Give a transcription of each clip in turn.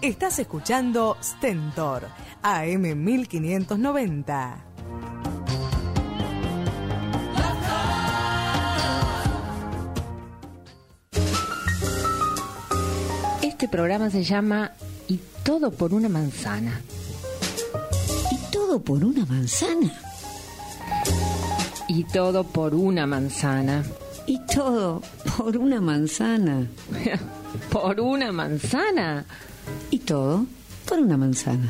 Estás escuchando Stentor, AM 1590. Este programa se llama Y todo por una manzana. ¿Y todo por una manzana? Y todo por una manzana. ¿Y todo por una manzana? ¿Por una manzana? ¿Y todo por una manzana?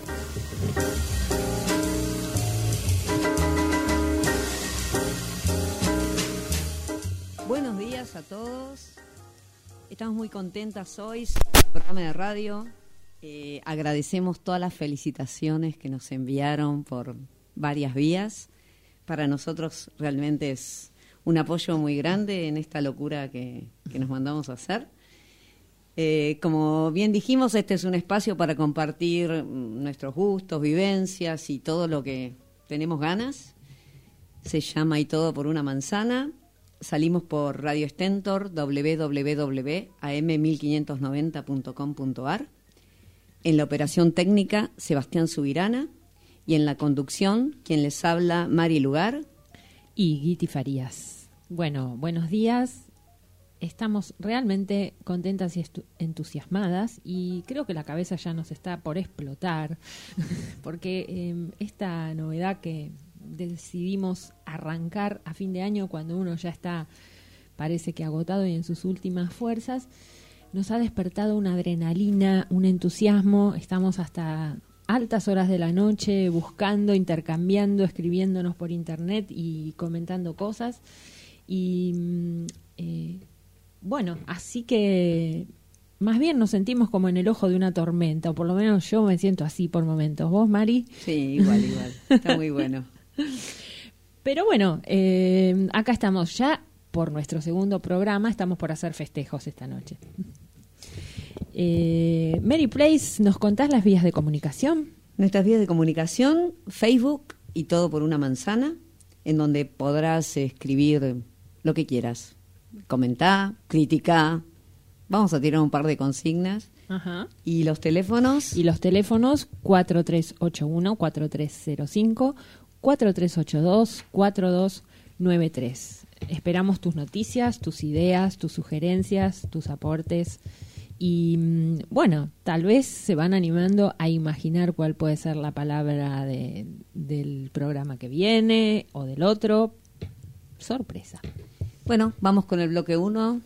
Buenos días a todos. Estamos muy contentas hoy, programa de radio. Agradecemos todas las felicitaciones que nos enviaron por varias vías. Para nosotros realmente es un apoyo muy grande en esta locura que nos mandamos a hacer. Como bien dijimos, este es un espacio para compartir nuestros gustos, vivencias y todo lo que tenemos ganas. Se llama Y todo por una manzana. Salimos por Radio Stentor, www.am1590.com.ar. En la operación técnica, Sebastián Subirana. Y en la conducción, quien les habla, Mari Lugar. Y Guiti Farías. Bueno, buenos días. Estamos realmente contentas y entusiasmadas y creo que la cabeza ya nos está por explotar porque esta novedad que decidimos arrancar a fin de año cuando uno ya está, parece que agotado y en sus últimas fuerzas, nos ha despertado una adrenalina, un entusiasmo. Estamos hasta altas horas de la noche buscando, intercambiando, escribiéndonos por internet y comentando cosas y bueno, así que más bien nos sentimos como en el ojo de una tormenta, o por lo menos yo me siento así por momentos. ¿Vos, Mari? Sí, igual, está muy bueno. Pero bueno, acá estamos ya por nuestro segundo programa, estamos por hacer festejos esta noche. Mary Place, ¿nos contás las vías de comunicación? Nuestras vías de comunicación, Facebook y todo por una manzana, en donde podrás escribir lo que quieras. Comentar, criticar, vamos a tirar un par de consignas. Ajá. ¿Y los teléfonos? Y los teléfonos 4381-4305, 4382-4293. Esperamos tus noticias, tus ideas, tus sugerencias, tus aportes. Y bueno, tal vez se van animando a imaginar cuál puede ser la palabra del programa que viene o del otro. Sorpresa. Bueno, vamos con el bloque 1.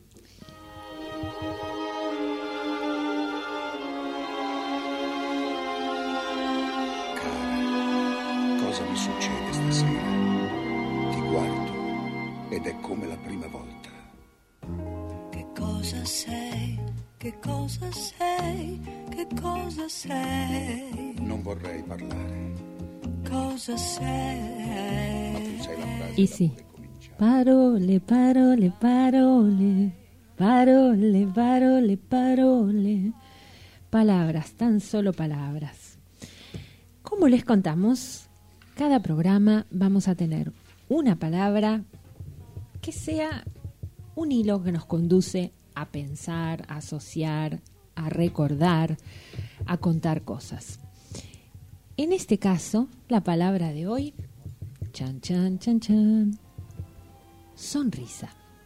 Cara, cosa mi succede stasera? Ti guardo ed è come la prima volta. Che cosa sei? Che cosa sei? Che cosa sei? Non vorrei parlare. Cosa sei? Ma tu sei la frase Y da sí. cui cominciare. Parole, parole, parole, parole, parole, parole. Palabras, tan solo palabras. Como les contamos, cada programa vamos a tener una palabra que sea un hilo que nos conduce a pensar, a asociar, a recordar, a contar cosas. En este caso, la palabra de hoy, chan, chan, chan, chan, sonrisa.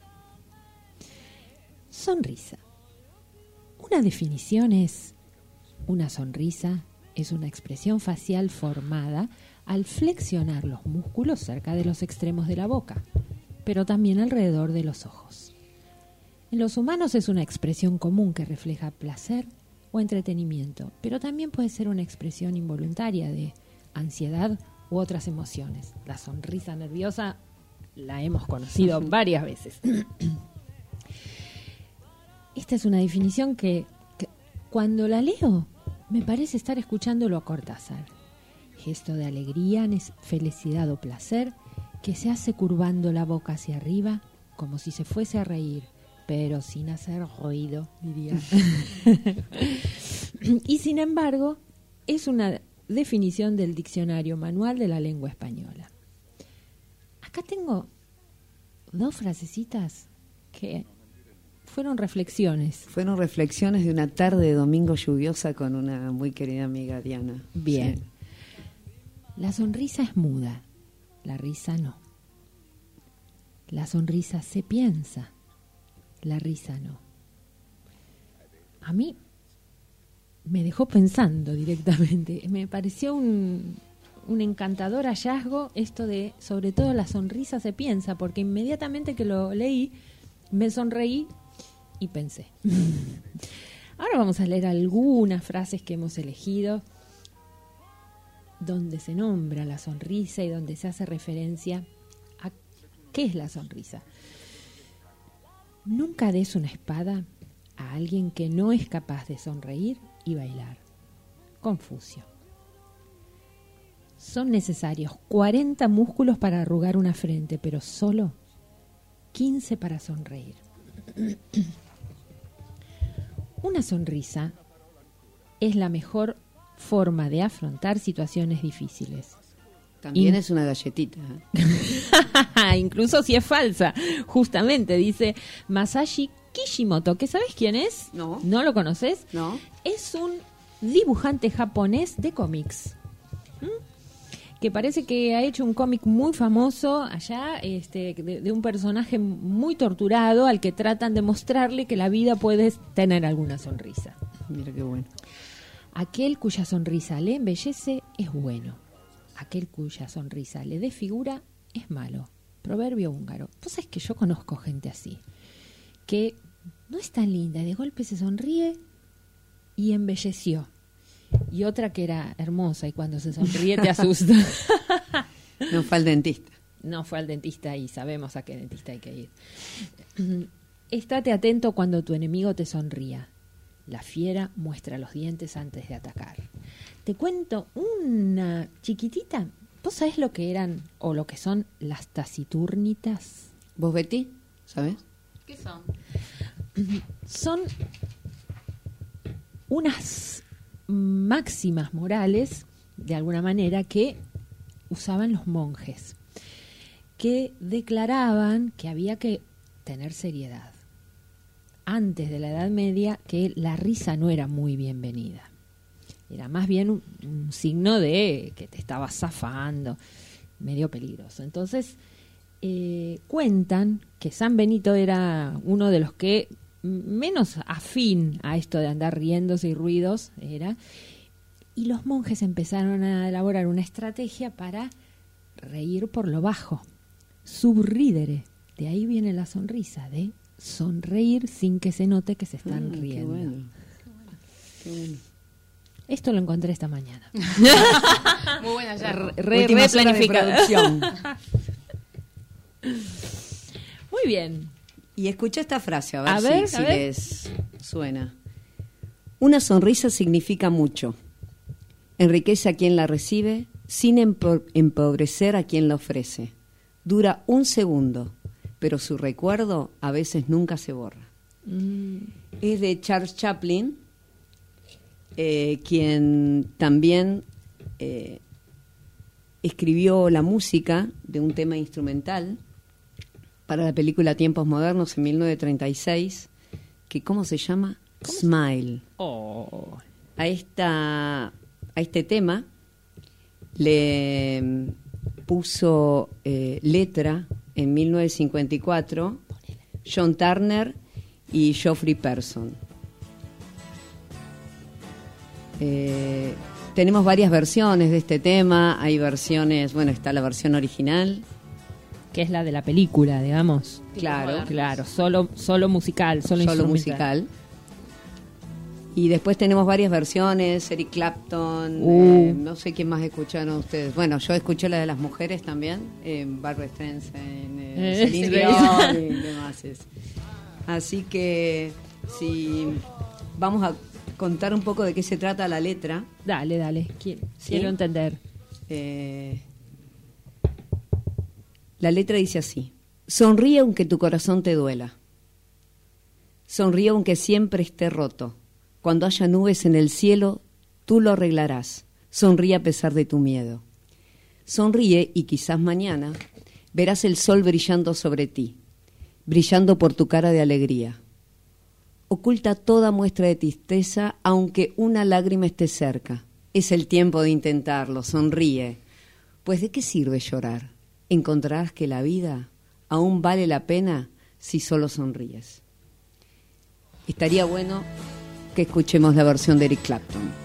Sonrisa. Una definición es: una sonrisa es una expresión facial formada al flexionar los músculos cerca de los extremos de la boca, pero también alrededor de los ojos. En los humanos es una expresión común que refleja placer o entretenimiento, pero también puede ser una expresión involuntaria de ansiedad u otras emociones. La sonrisa nerviosa la hemos conocido varias veces. Esta es una definición que cuando la leo me parece estar escuchándolo a Cortázar. Gesto de alegría, felicidad o placer que se hace curvando la boca hacia arriba como si se fuese a reír, pero sin hacer ruido, diría. Y sin embargo, es una definición del Diccionario Manual de la Lengua Española. Acá tengo dos frasecitas que fueron reflexiones. Fueron reflexiones de una tarde de domingo lluviosa con una muy querida amiga, Diana. Bien. Sí. La sonrisa es muda, la risa no. La sonrisa se piensa, la risa no. A mí me dejó pensando directamente. Me pareció un encantador hallazgo esto de, sobre todo, la sonrisa se piensa, porque inmediatamente que lo leí, me sonreí y pensé. Ahora vamos a leer algunas frases que hemos elegido donde se nombra la sonrisa y donde se hace referencia a qué es la sonrisa. Nunca des una espada a alguien que no es capaz de sonreír y bailar. Confucio. Son necesarios 40 músculos para arrugar una frente, pero solo 15 para sonreír. Una sonrisa es la mejor forma de afrontar situaciones difíciles. También es una galletita. Incluso si es falsa. Justamente, dice Masashi Kishimoto, que ¿sabes quién es? No. ¿No lo conoces? No. Es un dibujante japonés de cómics. Que parece que ha hecho un cómic muy famoso allá, de un personaje muy torturado al que tratan de mostrarle que la vida puede tener alguna sonrisa. Mira qué bueno. Aquel cuya sonrisa le embellece es bueno. Aquel cuya sonrisa le desfigura es malo. Proverbio húngaro. Vos sabés que yo conozco gente así, que no es tan linda, de golpe se sonríe y embelleció. Y otra que era hermosa y cuando se sonríe te asusta. No fue al dentista. No fue al dentista y sabemos a qué dentista hay que ir. Estate atento cuando tu enemigo te sonría. La fiera muestra los dientes antes de atacar. Te cuento una chiquitita. ¿Vos sabés lo que eran o lo que son las tacitúrnitas? ¿Vos, Betty? ¿Sabés? ¿Qué son? Son unas máximas morales, de alguna manera, que usaban los monjes, que declaraban que había que tener seriedad. Antes de la Edad Media, que la risa no era muy bienvenida. Era más bien un signo de que te estabas zafando, medio peligroso. Entonces, cuentan que San Benito era uno de los que menos afín a esto de andar riéndose y ruidos era, y los monjes empezaron a elaborar una estrategia para reír por lo bajo. Subridere, de ahí viene la sonrisa, de sonreír sin que se note que se están riendo. Qué bueno. Qué bueno. Esto lo encontré esta mañana. Muy buena ya. Últimas horas de producción. Muy bien. Y escucha esta frase, A ver, si a ver. les suena. Una sonrisa significa mucho. Enriquece a quien la recibe sin empobrecer a quien la ofrece. Dura un segundo, pero su recuerdo a veces nunca se borra. Es de Charles Chaplin, quien también escribió la música de un tema instrumental para la película Tiempos Modernos en 1936, que ¿cómo se llama? Smile. Oh. A este tema le puso letra en 1954 John Turner y Geoffrey Person. Tenemos varias versiones de este tema. Hay versiones, bueno, está la versión original, Que es la de la película, digamos. claro, Claro, solo musical, solo instrumental. musical. Y después tenemos varias versiones, Eric Clapton, no sé quién más escucharon ustedes. Bueno, yo escuché la de las mujeres también, Barbra Streisand, Celine sí. Dion y demás. Así que si vamos a contar un poco de qué se trata la letra. Dale. ¿Sí? Quiero entender. La letra dice así: sonríe aunque tu corazón te duela, sonríe aunque siempre esté roto. Cuando haya nubes en el cielo, tú lo arreglarás. Sonríe a pesar de tu miedo. Sonríe y quizás mañana verás el sol brillando sobre ti, brillando por tu cara de alegría. Oculta toda muestra de tristeza, aunque una lágrima esté cerca. Es el tiempo de intentarlo, sonríe. Pues ¿de qué sirve llorar? Encontrarás que la vida aún vale la pena si solo sonríes. Estaría bueno que escuchemos la versión de Eric Clapton.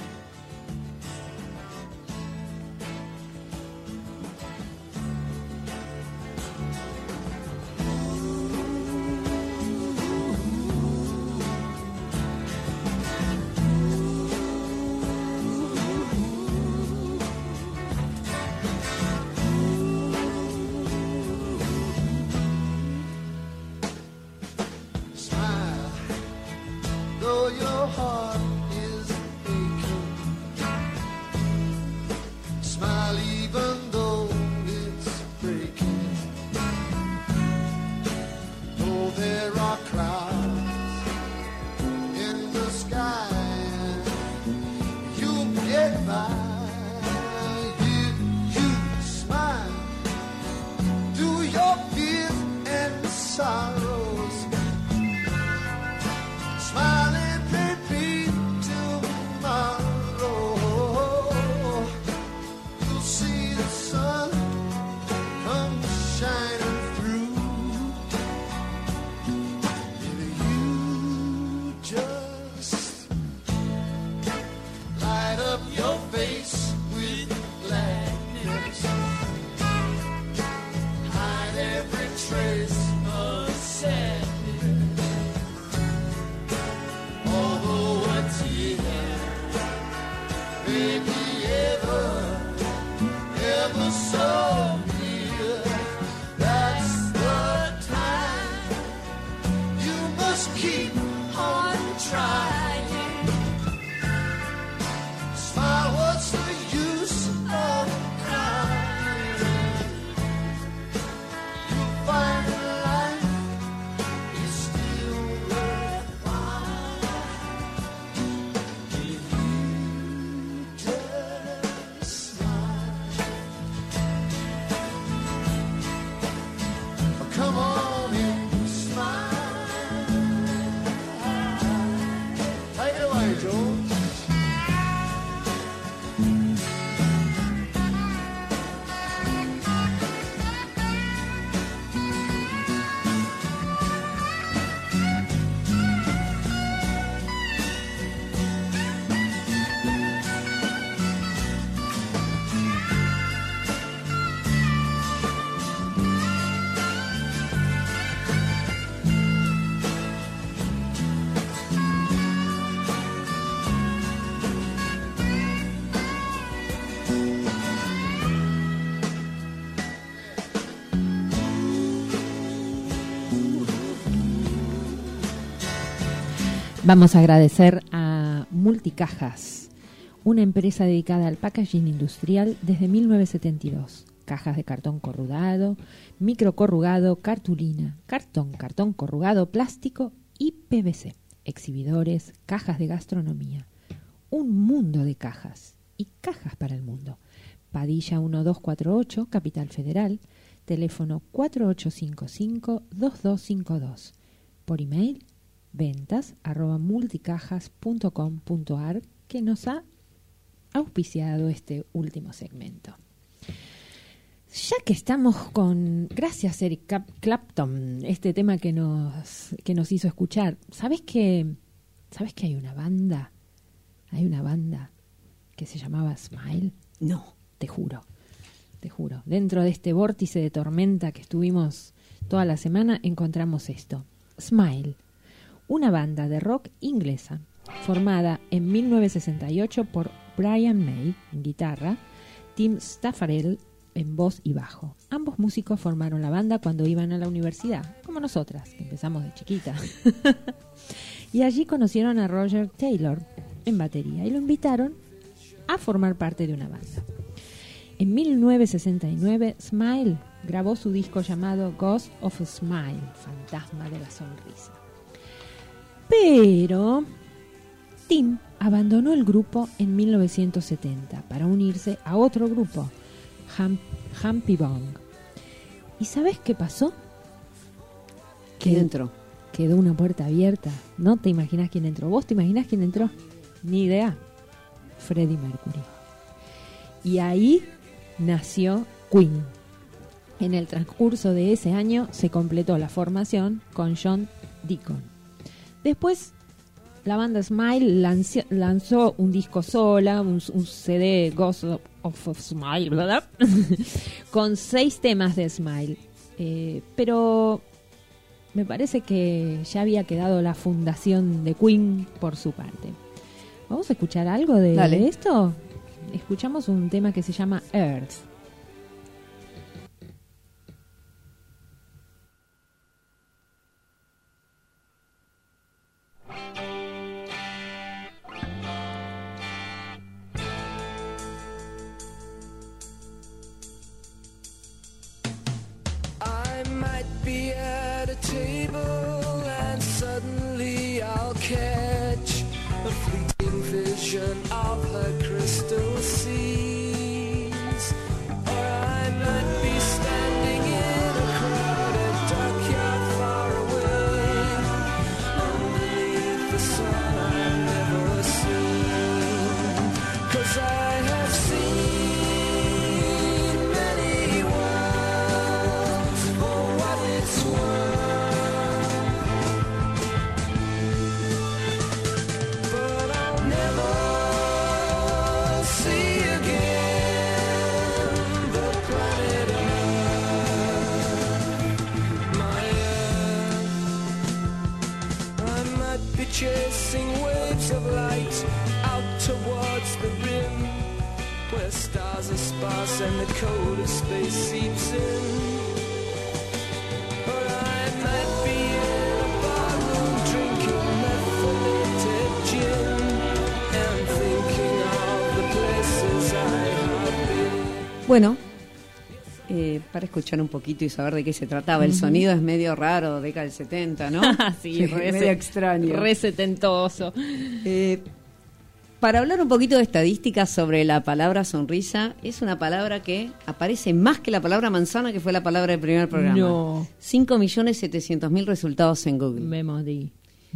Vamos a agradecer a Multicajas, una empresa dedicada al packaging industrial desde 1972. Cajas de cartón corrugado, microcorrugado, cartulina, cartón corrugado, plástico y PVC. Exhibidores, cajas de gastronomía. Un mundo de cajas y cajas para el mundo. Padilla 1248, Capital Federal. Teléfono 4855-2252. Por email ventas@multicajas.com.ar, que nos ha auspiciado este último segmento. Ya que estamos con, gracias Eric Clapton, este tema que nos hizo escuchar, ¿sabes que hay una banda? Hay una banda que se llamaba Smile. No, te juro. Dentro de este vórtice de tormenta que estuvimos toda la semana, encontramos esto. Smile, una banda de rock inglesa formada en 1968 por Brian May en guitarra, Tim Staffarel en voz y bajo. Ambos músicos formaron la banda cuando iban a la universidad, como nosotras, que empezamos de chiquita. Y allí conocieron a Roger Taylor en batería y lo invitaron a formar parte de una banda. En 1969, Smile grabó su disco llamado Ghost of a Smile, Fantasma de la Sonrisa. Pero Tim abandonó el grupo en 1970 para unirse a otro grupo, Humpy Bong. ¿Y sabes qué pasó? ¿Qué entró? quedó una puerta abierta. No te imaginas quién entró. ¿Vos te imaginás quién entró? Ni idea. Freddie Mercury. Y ahí nació Queen. En el transcurso de ese año se completó la formación con John Deacon. Después la banda Smile lanzó un disco sola, un CD Ghost of Smile, ¿verdad? Con 6 temas de Smile. Pero me parece que ya había quedado la fundación de Queen por su parte. ¿Vamos a escuchar algo de esto? Escuchamos un tema que se llama Earth. Of her crystal seas, or I might be standing in a crowded dockyard far away, underneath the sun I've never seen, 'cause I have seen many worlds for what it's worth, but I'll never see again the planet Earth, my Earth. I might be chasing waves of light out towards the rim, where stars are sparse and the cold of space seeps in, or I might be in a barroom drinking methylated gin and thinking Bueno, para escuchar un poquito y saber de qué se trataba. El sonido es medio raro, década del 70, ¿no? Sí, medio extraño. Re setentoso. Para hablar un poquito de estadísticas sobre la palabra sonrisa, es una palabra que aparece más que la palabra manzana, que fue la palabra del primer programa. No. 5.700.000 resultados en Google. Me morí.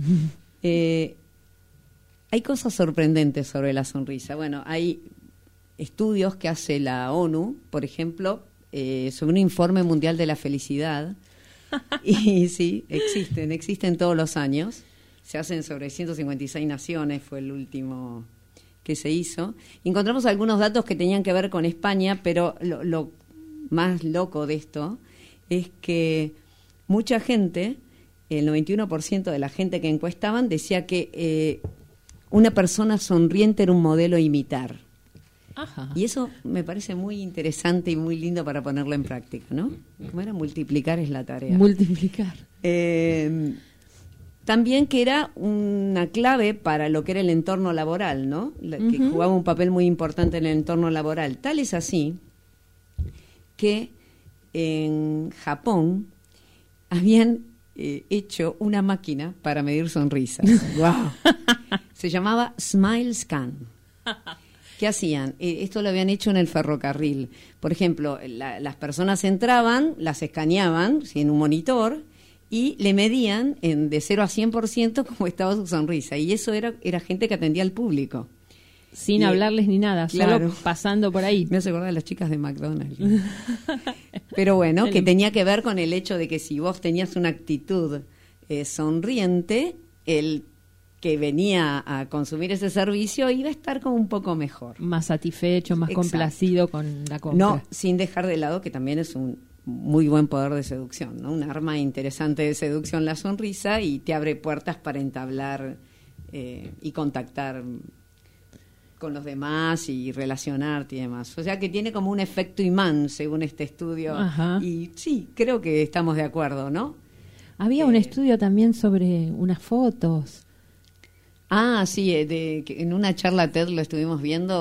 Hay cosas sorprendentes sobre la sonrisa. Bueno, hay estudios que hace la ONU, por ejemplo, sobre un informe mundial de la felicidad. Y sí, existen todos los años. Se hacen sobre 156 naciones, fue el último que se hizo. Encontramos algunos datos que tenían que ver con España, pero lo más loco de esto es que mucha gente, el 91% de la gente que encuestaban, decía que una persona sonriente era un modelo a imitar. Ajá. Y eso me parece muy interesante y muy lindo para ponerlo en práctica, ¿no? ¿Cómo era? Multiplicar es la tarea. Multiplicar. También que era una clave para lo que era el entorno laboral, ¿no? Que jugaba un papel muy importante en el entorno laboral. Tal es así que en Japón habían hecho una máquina para medir sonrisas. ¡Wow! Se llamaba Smile Scan. ¿Qué hacían? Esto lo habían hecho en el ferrocarril. Por ejemplo, las personas entraban, las escaneaban en un monitor y le medían de 0 a 100% cómo estaba su sonrisa. Y eso era gente que atendía al público. Sin hablarles ni nada, claro, solo pasando por ahí. Me hace acordar de las chicas de McDonald's. Pero bueno, que tenía que ver con el hecho de que si vos tenías una actitud sonriente, el que venía a consumir ese servicio iba a estar como un poco mejor. Más satisfecho, más complacido con la compra. No, sin dejar de lado que también es un muy buen poder de seducción, ¿no? Un arma interesante de seducción la sonrisa, y te abre puertas para entablar y contactar con los demás y relacionarte y demás. O sea que tiene como un efecto imán, según este estudio. Ajá. Y sí, creo que estamos de acuerdo, ¿no? Había un estudio también sobre unas fotos. Ah, sí, en una charla TED lo estuvimos viendo,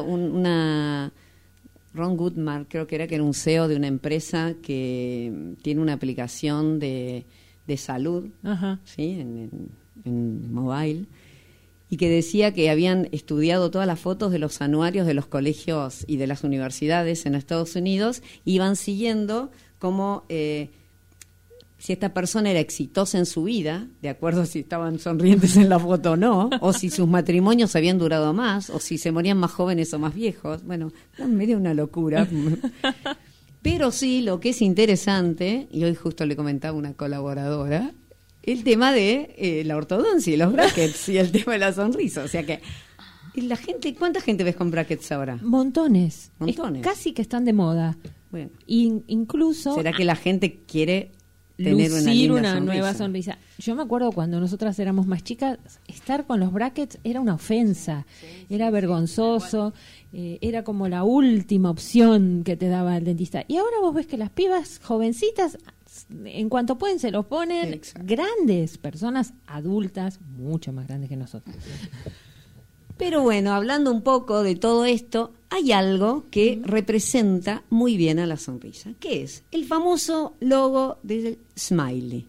Ron Goodman, creo que era un CEO de una empresa que tiene una aplicación de salud, Ajá. ¿sí? en mobile, y que decía que habían estudiado todas las fotos de los anuarios de los colegios y de las universidades en Estados Unidos, y iban siguiendo cómo si esta persona era exitosa en su vida, de acuerdo a si estaban sonrientes en la foto o no, o si sus matrimonios habían durado más, o si se morían más jóvenes o más viejos. Bueno, era medio una locura. Pero sí, lo que es interesante, y hoy justo le comentaba una colaboradora, el tema de la ortodoncia y los brackets y el tema de la sonrisa. O sea que la gente, ¿cuánta gente ves con brackets ahora? Montones. Montones. Casi que están de moda. Bueno, Incluso ¿será que la gente quiere tener una lucir linda una sonrisa? nueva sonrisa? Yo me acuerdo cuando nosotras éramos más chicas, estar con los brackets era una ofensa, era vergonzoso, era como la última opción que te daba el dentista. Y ahora vos ves que las pibas jovencitas, en cuanto pueden, se los ponen. Exacto. Grandes personas adultas, mucho más grandes que nosotros. Pero bueno, hablando un poco de todo esto, hay algo que representa muy bien a la sonrisa, que es el famoso logo del smiley.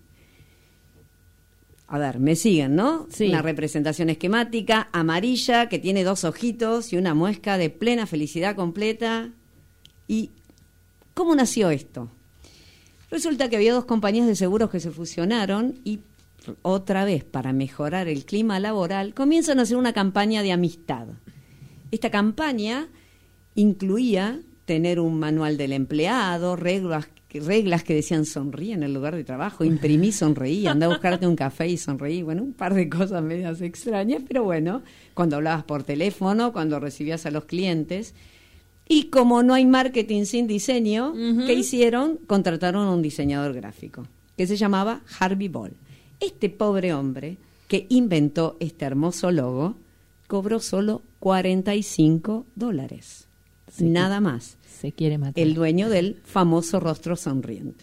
A ver, me siguen, ¿no? Sí. Una representación esquemática amarilla que tiene 2 ojitos y una muesca de plena felicidad completa. ¿Y cómo nació esto? Resulta que había 2 compañías de seguros que se fusionaron y otra vez, para mejorar el clima laboral, comienzan a hacer una campaña de amistad. Esta campaña incluía tener un manual del empleado, reglas que decían sonríe en el lugar de trabajo, imprimí, sonreí, anda a buscarte un café y sonreí. Bueno, un par de cosas medias extrañas, pero bueno, cuando hablabas por teléfono, cuando recibías a los clientes. Y como no hay marketing sin diseño, ¿qué hicieron? Contrataron a un diseñador gráfico que se llamaba Harvey Ball. Este pobre hombre que inventó este hermoso logo cobró solo $45. Sí, nada más. Se quiere matar. El dueño del famoso rostro sonriente.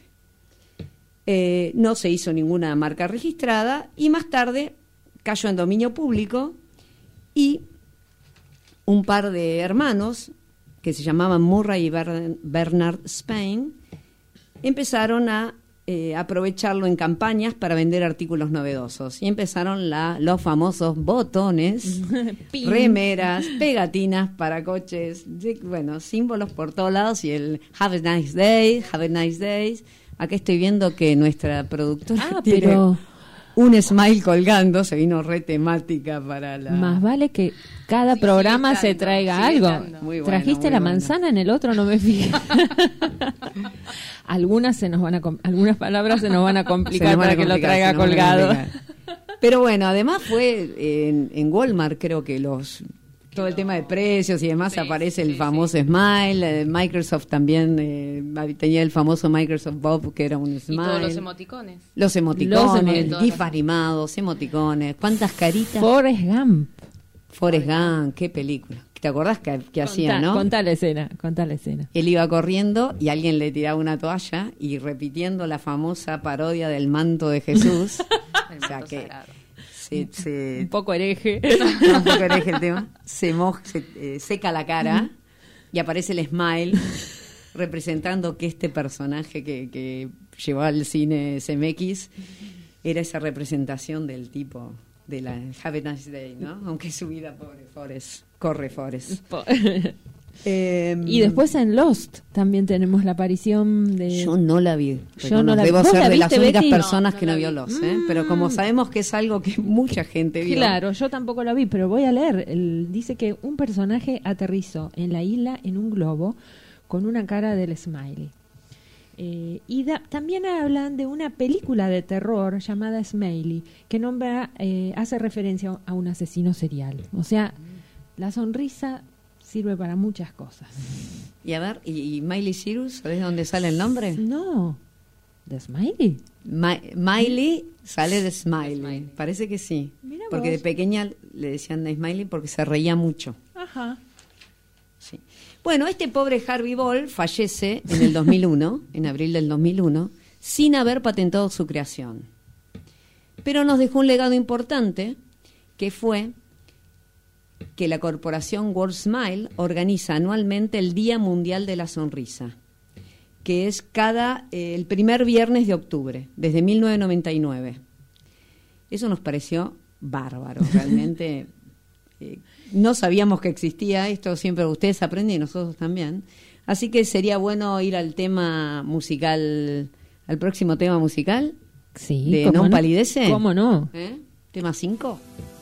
No se hizo ninguna marca registrada y más tarde cayó en dominio público y un par de hermanos que se llamaban Murray y Bernard Spain empezaron a aprovecharlo en campañas para vender artículos novedosos y empezaron los famosos botones, Pin. remeras, pegatinas para coches, bueno, símbolos por todos lados y el Have a nice day, have a nice day. Acá estoy viendo que nuestra productora tiene pero un smile colgando, se vino re temática para la... más vale que cada programa se traiga algo. Muy bueno, Trajiste muy la bueno. manzana, en el otro no me fijé. Algunas algunas palabras se nos van a complicar Se nos van para a que lo complicar, traiga se nos van a colgado. complicar. Pero bueno, además fue en Walmart, creo que todo el tema de precios y demás, aparece el famoso Smile. Microsoft también tenía el famoso Microsoft Bob, que era un Smile. Y todos los emoticones. Los emoticones, Los GIF animados, emoticones. ¿Cuántas caritas? Forrest Gump. Forrest Gump, qué película. ¿Te acordás que hacía, no? Contá la escena. Él iba corriendo y alguien le tiraba una toalla y repitiendo la famosa parodia del manto de Jesús. El O sea manto que sagrado. Un poco hereje. un poco hereje el tema. Se seca la cara y aparece el smile representando que este personaje que llevaba al cine CMX era esa representación del tipo de la Have a Nice Day, ¿no? Aunque su vida, pobre Forrest, corre Forrest. Y después en Lost también tenemos la aparición de... Yo no la vi. Yo no la vi. Debo ¿Vos ser la de las viste, únicas Betty? personas No, que no no la vio vi. Lost, ¿eh? Pero como sabemos que es algo que mucha gente vio. Claro, yo tampoco la vi, pero voy a leer. Dice que un personaje aterrizó en la isla en un globo con una cara del smiley. Y también hablan de una película de terror llamada Smiley, que hace referencia a un asesino serial. O sea, la sonrisa sirve para muchas cosas. Y a ver, ¿y Miley Cyrus? ¿Sabés de dónde sale el nombre? No, ¿de Smiley? Miley sale de Smiley. Parece que sí. Mira Porque vos. de pequeña le decían de Smiley porque se reía mucho. Ajá. Sí. Bueno, este pobre Harvey Ball fallece en el 2001, en abril del 2001, sin haber patentado su creación. Pero nos dejó un legado importante, que fue que la corporación World Smile organiza anualmente el Día Mundial de la Sonrisa, que es el primer viernes de octubre, desde 1999. Eso nos pareció bárbaro, realmente. No sabíamos que existía esto, siempre ustedes aprenden y nosotros también. Así que sería bueno ir al tema musical, al próximo tema musical. Sí, ¿De ¿cómo No Palidece? ¿Cómo no? Tema 5.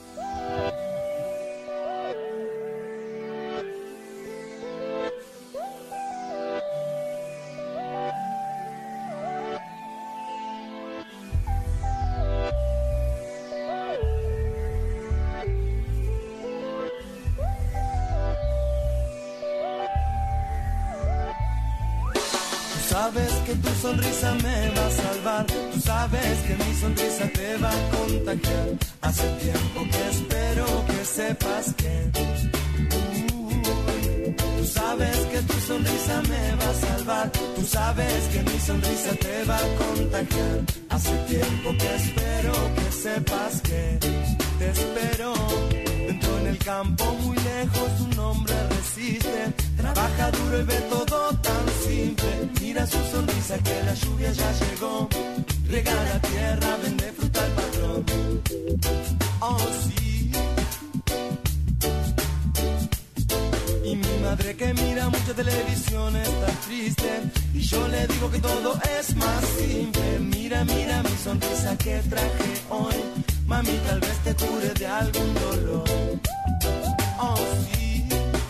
Sabes que tu sonrisa me va a salvar, tú sabes que mi sonrisa te va a contagiar. Hace tiempo que espero que sepas que tú sabes que tu sonrisa me va a salvar, tú sabes que mi sonrisa te va a contagiar. Hace tiempo que espero que sepas que te espero. Dentro en el campo muy lejos un hombre resiste, trabaja duro y ve todo tan simple. Mira su sonrisa que la lluvia ya llegó, riega la tierra, vende fruta al patrón. Oh sí. Y mi madre que mira mucha televisión está triste, y yo le digo que todo es más simple. Mira, mira mi sonrisa que traje hoy, mami, tal vez te cure de algún dolor. Oh sí.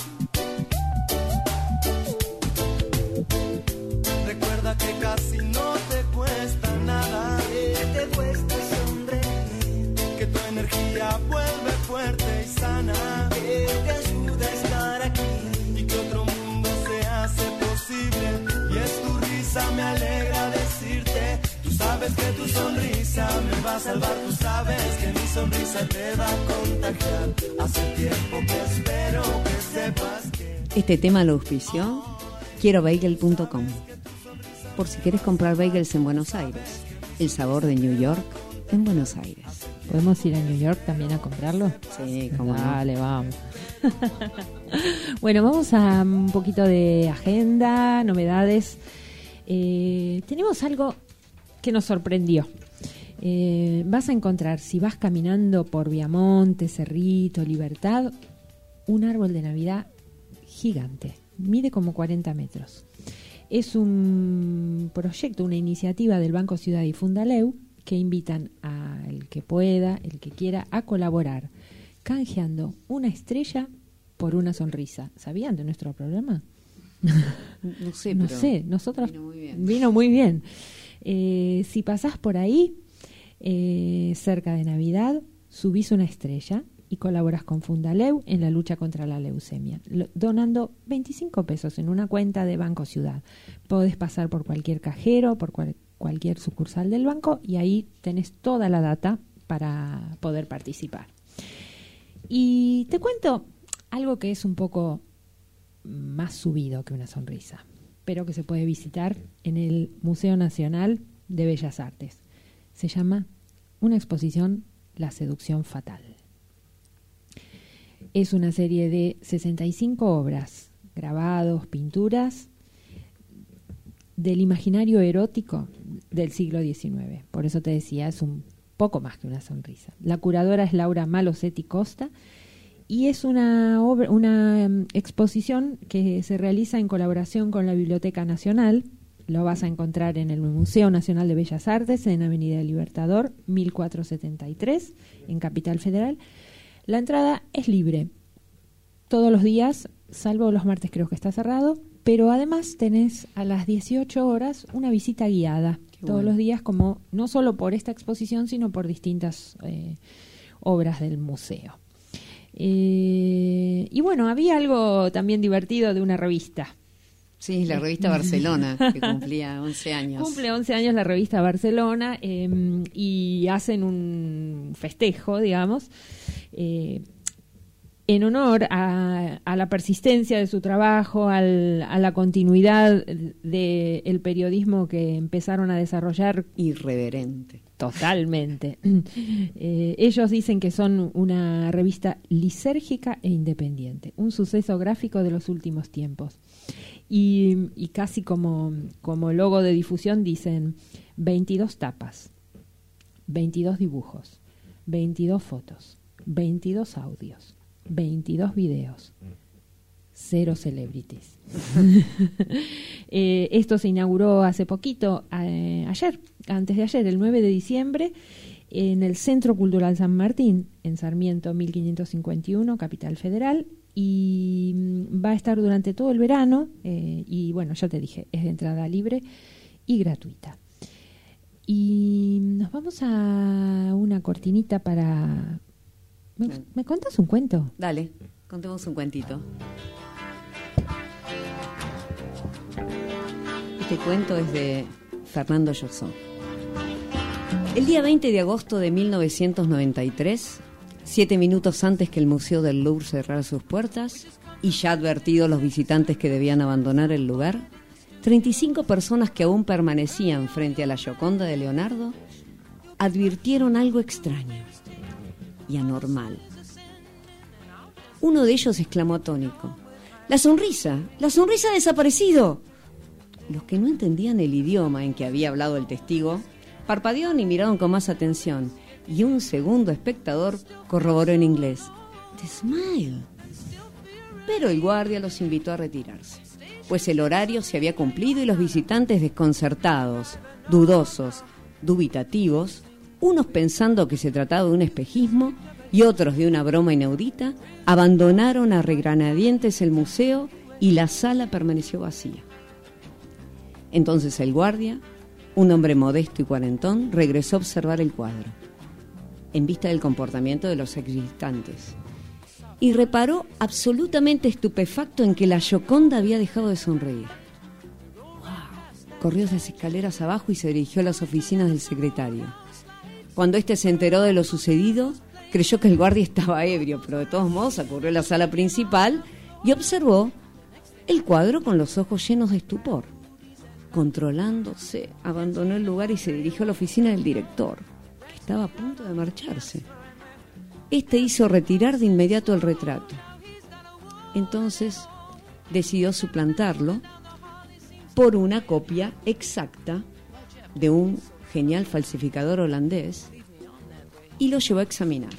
Recuerda que casi no te cuesta nada, te cuesta sonreír, que tu energía vuelve fuerte y sana, que te ayuda a estar aquí, y que otro mundo se hace posible. Y es tu risa, me alegra decirte. Tú sabes que tu sonrisa me va a salvar, tú sabes que mi sonrisa te va a contagiar. Hace tiempo que espero que sepas que Este tema lo auspició QuieroBagel.com. Por si quieres comprar bagels en Buenos Aires, el sabor de New York en Buenos Aires. ¿Podemos ir a New York también a comprarlo? Sí, cómo no. Dale, vamos. Bueno, vamos a un poquito de agenda, novedades. Tenemos algo que nos sorprendió. Vas a encontrar, si vas caminando por Viamonte, Cerrito, Libertad, un árbol de Navidad gigante. Mide como 40 metros. Es un proyecto, una iniciativa del Banco Ciudad y Fundaleu que invitan al que pueda, el que quiera, a colaborar, canjeando una estrella por una sonrisa. ¿Sabían de nuestro programa? No sé, No pero sé, nosotros vino muy bien. vino muy bien. Si pasás por ahí, cerca de Navidad, subís una estrella y colaboras con Fundaleu en la lucha contra la leucemia, donando 25 pesos en una cuenta de Banco Ciudad. Podés pasar por cualquier cajero, por cualquier sucursal del banco, y ahí tenés toda la data para poder participar. Y te cuento algo que es un poco más subido que una sonrisa, pero que se puede visitar en el Museo Nacional de Bellas Artes. Se llama una exposición La seducción fatal. Es una serie de 65 obras, grabados, pinturas del imaginario erótico del siglo XIX. Por eso te decía, es un poco más que una sonrisa. La curadora es Laura Malosetti Costa y es una exposición que se realiza en colaboración con la Biblioteca Nacional. Lo vas a encontrar en el Museo Nacional de Bellas Artes, en Avenida Libertador, 1473, en Capital Federal. La entrada es libre todos los días, salvo los martes creo que está cerrado, pero además tenés a las 18 horas una visita guiada todos los días, como no solo por esta exposición, sino por distintas obras del museo. Y bueno, había algo también divertido de una revista. Sí, la revista Barcelona, que cumplía 11 años. Cumple 11 años la revista Barcelona y hacen un festejo, digamos, en honor a la persistencia de su trabajo, a la continuidad del periodismo que empezaron a desarrollar. Irreverente. Totalmente. Ellos dicen que son una revista lisérgica e independiente, un suceso gráfico de los últimos tiempos. Y casi como logo de difusión dicen 22 tapas, 22 dibujos, 22 fotos, 22 audios, 22 videos, 0 celebrities. Esto se inauguró hace poquito, antes de ayer, el 9 de diciembre, en el Centro Cultural San Martín, en Sarmiento 1551, Capital Federal, y va a estar durante todo el verano, y bueno, ya te dije, es de entrada libre y gratuita. Y nos vamos a una cortinita para... ¿Me cuentas un cuento? Dale, contemos un cuentito. Este cuento es de Fernando Yossó. El día 20 de agosto de 1993, 7 minutos antes que el Museo del Louvre cerrara sus puertas y ya advertidos los visitantes que debían abandonar el lugar, 35 personas que aún permanecían frente a la Gioconda de Leonardo advirtieron algo extraño y anormal. Uno de ellos exclamó atónico: ¡La sonrisa! ¡La sonrisa ha desaparecido! Los que no entendían el idioma en que había hablado el testigo parpadearon y miraron con más atención, y un segundo espectador corroboró en inglés: "The smile". Pero el guardia los invitó a retirarse, pues el horario se había cumplido y los visitantes desconcertados, dudosos, dubitativos, unos pensando que se trataba de un espejismo y otros de una broma inaudita, abandonaron a regañadientes el museo y la sala permaneció vacía. Entonces el guardia, un hombre modesto y cuarentón, regresó a observar el cuadro, en vista del comportamiento de los existantes, y reparó absolutamente estupefacto en que la Gioconda había dejado de sonreír. ¡Wow! Corrió las escaleras abajo y se dirigió a las oficinas del secretario. Cuando éste se enteró de lo sucedido, creyó que el guardia estaba ebrio, pero de todos modos acudió a la sala principal y observó el cuadro con los ojos llenos de estupor. Controlándose, abandonó el lugar y se dirigió a la oficina del director, que estaba a punto de marcharse. Este hizo retirar de inmediato el retrato. Entonces decidió suplantarlo por una copia exacta de un genial falsificador holandés y lo llevó a examinar.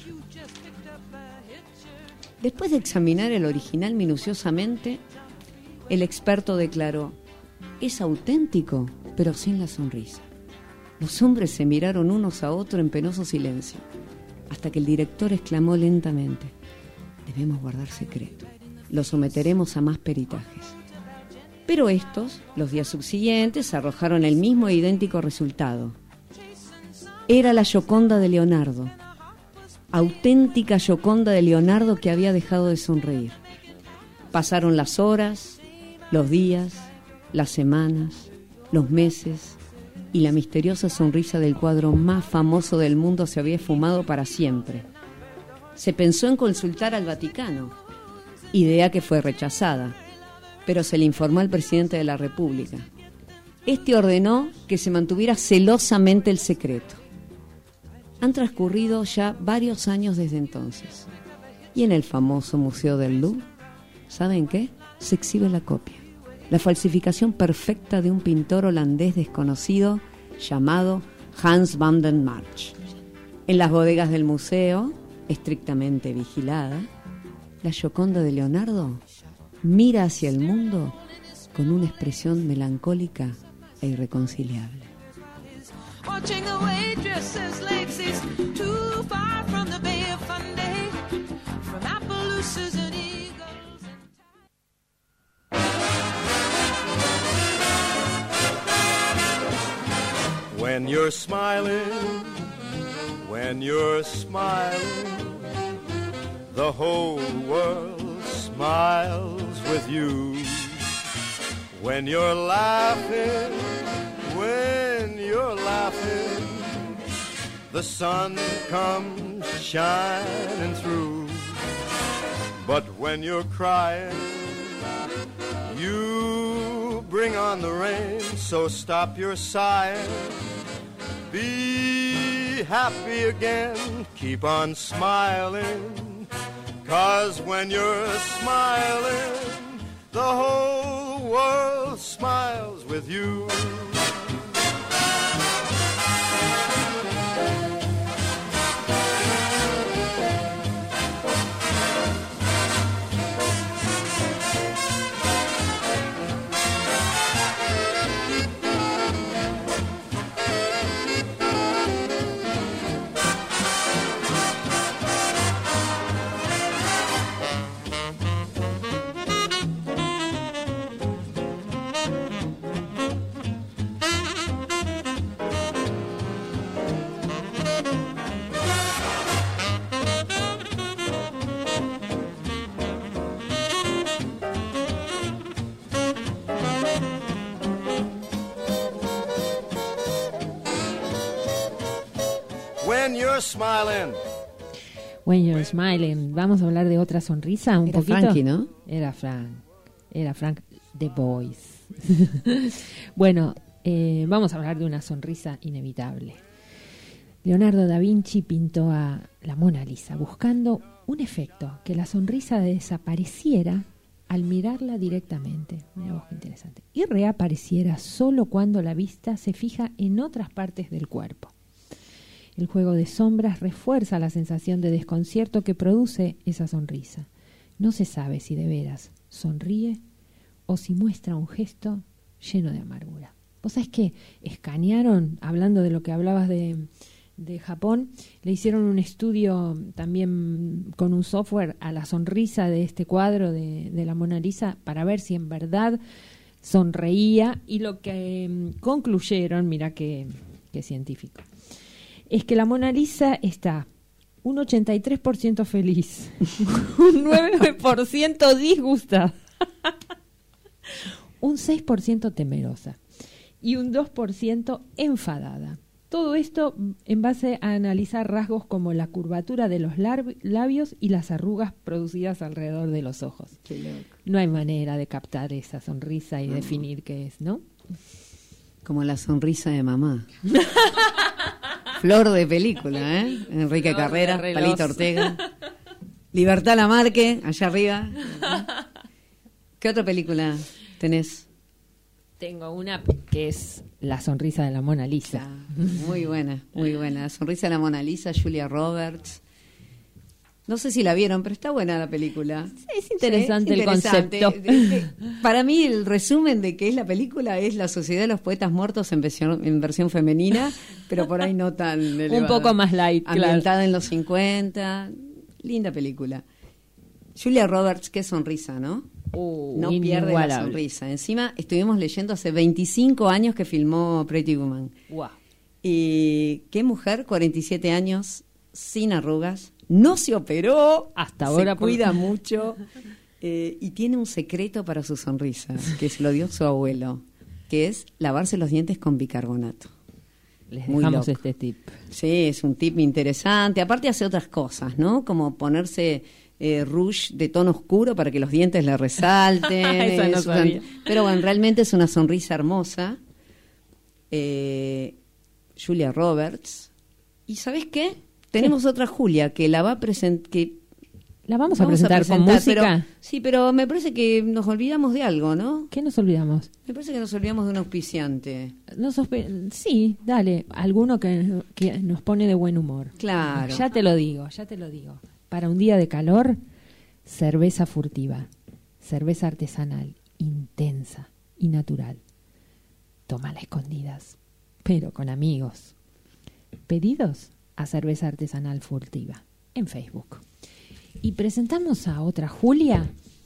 Después de examinar el original minuciosamente, el experto declaró: es auténtico, pero sin la sonrisa. Los hombres se miraron unos a otros en penoso silencio, hasta que el director exclamó lentamente: debemos guardar secreto, lo someteremos a más peritajes. Pero estos, los días subsiguientes, arrojaron el mismo e idéntico resultado. Era la Gioconda de Leonardo, auténtica Gioconda de Leonardo que había dejado de sonreír. Pasaron las horas, los días, las semanas, los meses, y la misteriosa sonrisa del cuadro más famoso del mundo se había esfumado para siempre. Se pensó en consultar al Vaticano, idea que fue rechazada, pero se le informó al presidente de la República. Este ordenó que se mantuviera celosamente el secreto. Han transcurrido ya varios años desde entonces, y en el famoso Museo del Louvre, ¿saben qué? Se exhibe la copia, la falsificación perfecta de un pintor holandés desconocido llamado Hans van den March. En las bodegas del museo, estrictamente vigilada, la Gioconda de Leonardo mira hacia el mundo con una expresión melancólica e irreconciliable. Watching the waitresses' legs is too far from the Bay of Fundy, from Appaloosas and Eagles. When you're smiling, the whole world smiles with you. When you're laughing, the sun comes shining through. But when you're crying, you bring on the rain. So stop your sighing, be happy again, keep on smiling. 'Cause when you're smiling, the whole world smiles with you. When you're smiling. When You're Smiling. Vamos a hablar de otra sonrisa un Era poquito. Frankie, ¿no? Era Frank The Voice. Bueno, vamos a hablar de una sonrisa inevitable. Leonardo da Vinci pintó a la Mona Lisa buscando un efecto, que la sonrisa desapareciera al mirarla directamente. Mira vos qué interesante. Y reapareciera solo cuando la vista se fija en otras partes del cuerpo. El juego de sombras refuerza la sensación de desconcierto que produce esa sonrisa. No se sabe si de veras sonríe o si muestra un gesto lleno de amargura. ¿Vos sabés que escanearon, hablando de lo que hablabas de Japón, le hicieron un estudio también con un software a la sonrisa de este cuadro de la Mona Lisa para ver si en verdad sonreía, y lo que concluyeron, mira qué científico, es que la Mona Lisa está un 83% feliz, un 9% disgustada, un 6% temerosa y un 2% enfadada. Todo esto en base a analizar rasgos como la curvatura de los labios y las arrugas producidas alrededor de los ojos. Qué loco. No hay manera de captar esa sonrisa y definir qué es, ¿no? Como la sonrisa de mamá. Flor de película, ¿eh? Enrique Flor Carrera, de reloj. Palito Ortega. Libertad Lamarque, allá arriba. ¿Qué otra película tenés? Tengo una que es La sonrisa de la Mona Lisa. Muy buena, muy buena. La sonrisa de la Mona Lisa, Julia Roberts. No sé si la vieron, pero está buena la película. Es interesante, Sí, el concepto. Para mí el resumen de qué es la película es la sociedad de los poetas muertos en versión femenina, pero por ahí no tan elevada. Un poco más light, ambientada claro. en los 50. Linda película. Julia Roberts, qué sonrisa, ¿no? No pierde la inigualable. sonrisa. Encima estuvimos leyendo hace 25 años que filmó Pretty Woman. Wow. Y qué mujer, 47 años, sin arrugas, no se operó, Hasta ahora se cuida mucho, y tiene un secreto para su sonrisa, que se lo dio su abuelo, que es lavarse los dientes con bicarbonato. Les Muy dejamos loco. este tip. Sí, es un tip interesante. Aparte hace otras cosas, ¿no? Como ponerse rouge de tono oscuro para que los dientes le resalten. Esa no sabía. Pero bueno, realmente es una sonrisa hermosa. Julia Roberts. ¿Y sabés qué? Tenemos otra Julia que la va a presentar. ¿La vamos a presentar con música? Pero me parece que nos olvidamos de algo, ¿no? ¿Qué nos olvidamos? Me parece que nos olvidamos de un auspiciante. Sí, dale, alguno que nos pone de buen humor. Claro. Ya te lo digo. Para un día de calor, cerveza furtiva, cerveza artesanal, intensa y natural. Tómala a escondidas, pero con amigos. Pedidos a cerveza artesanal furtiva en Facebook. Y presentamos a otra Julia,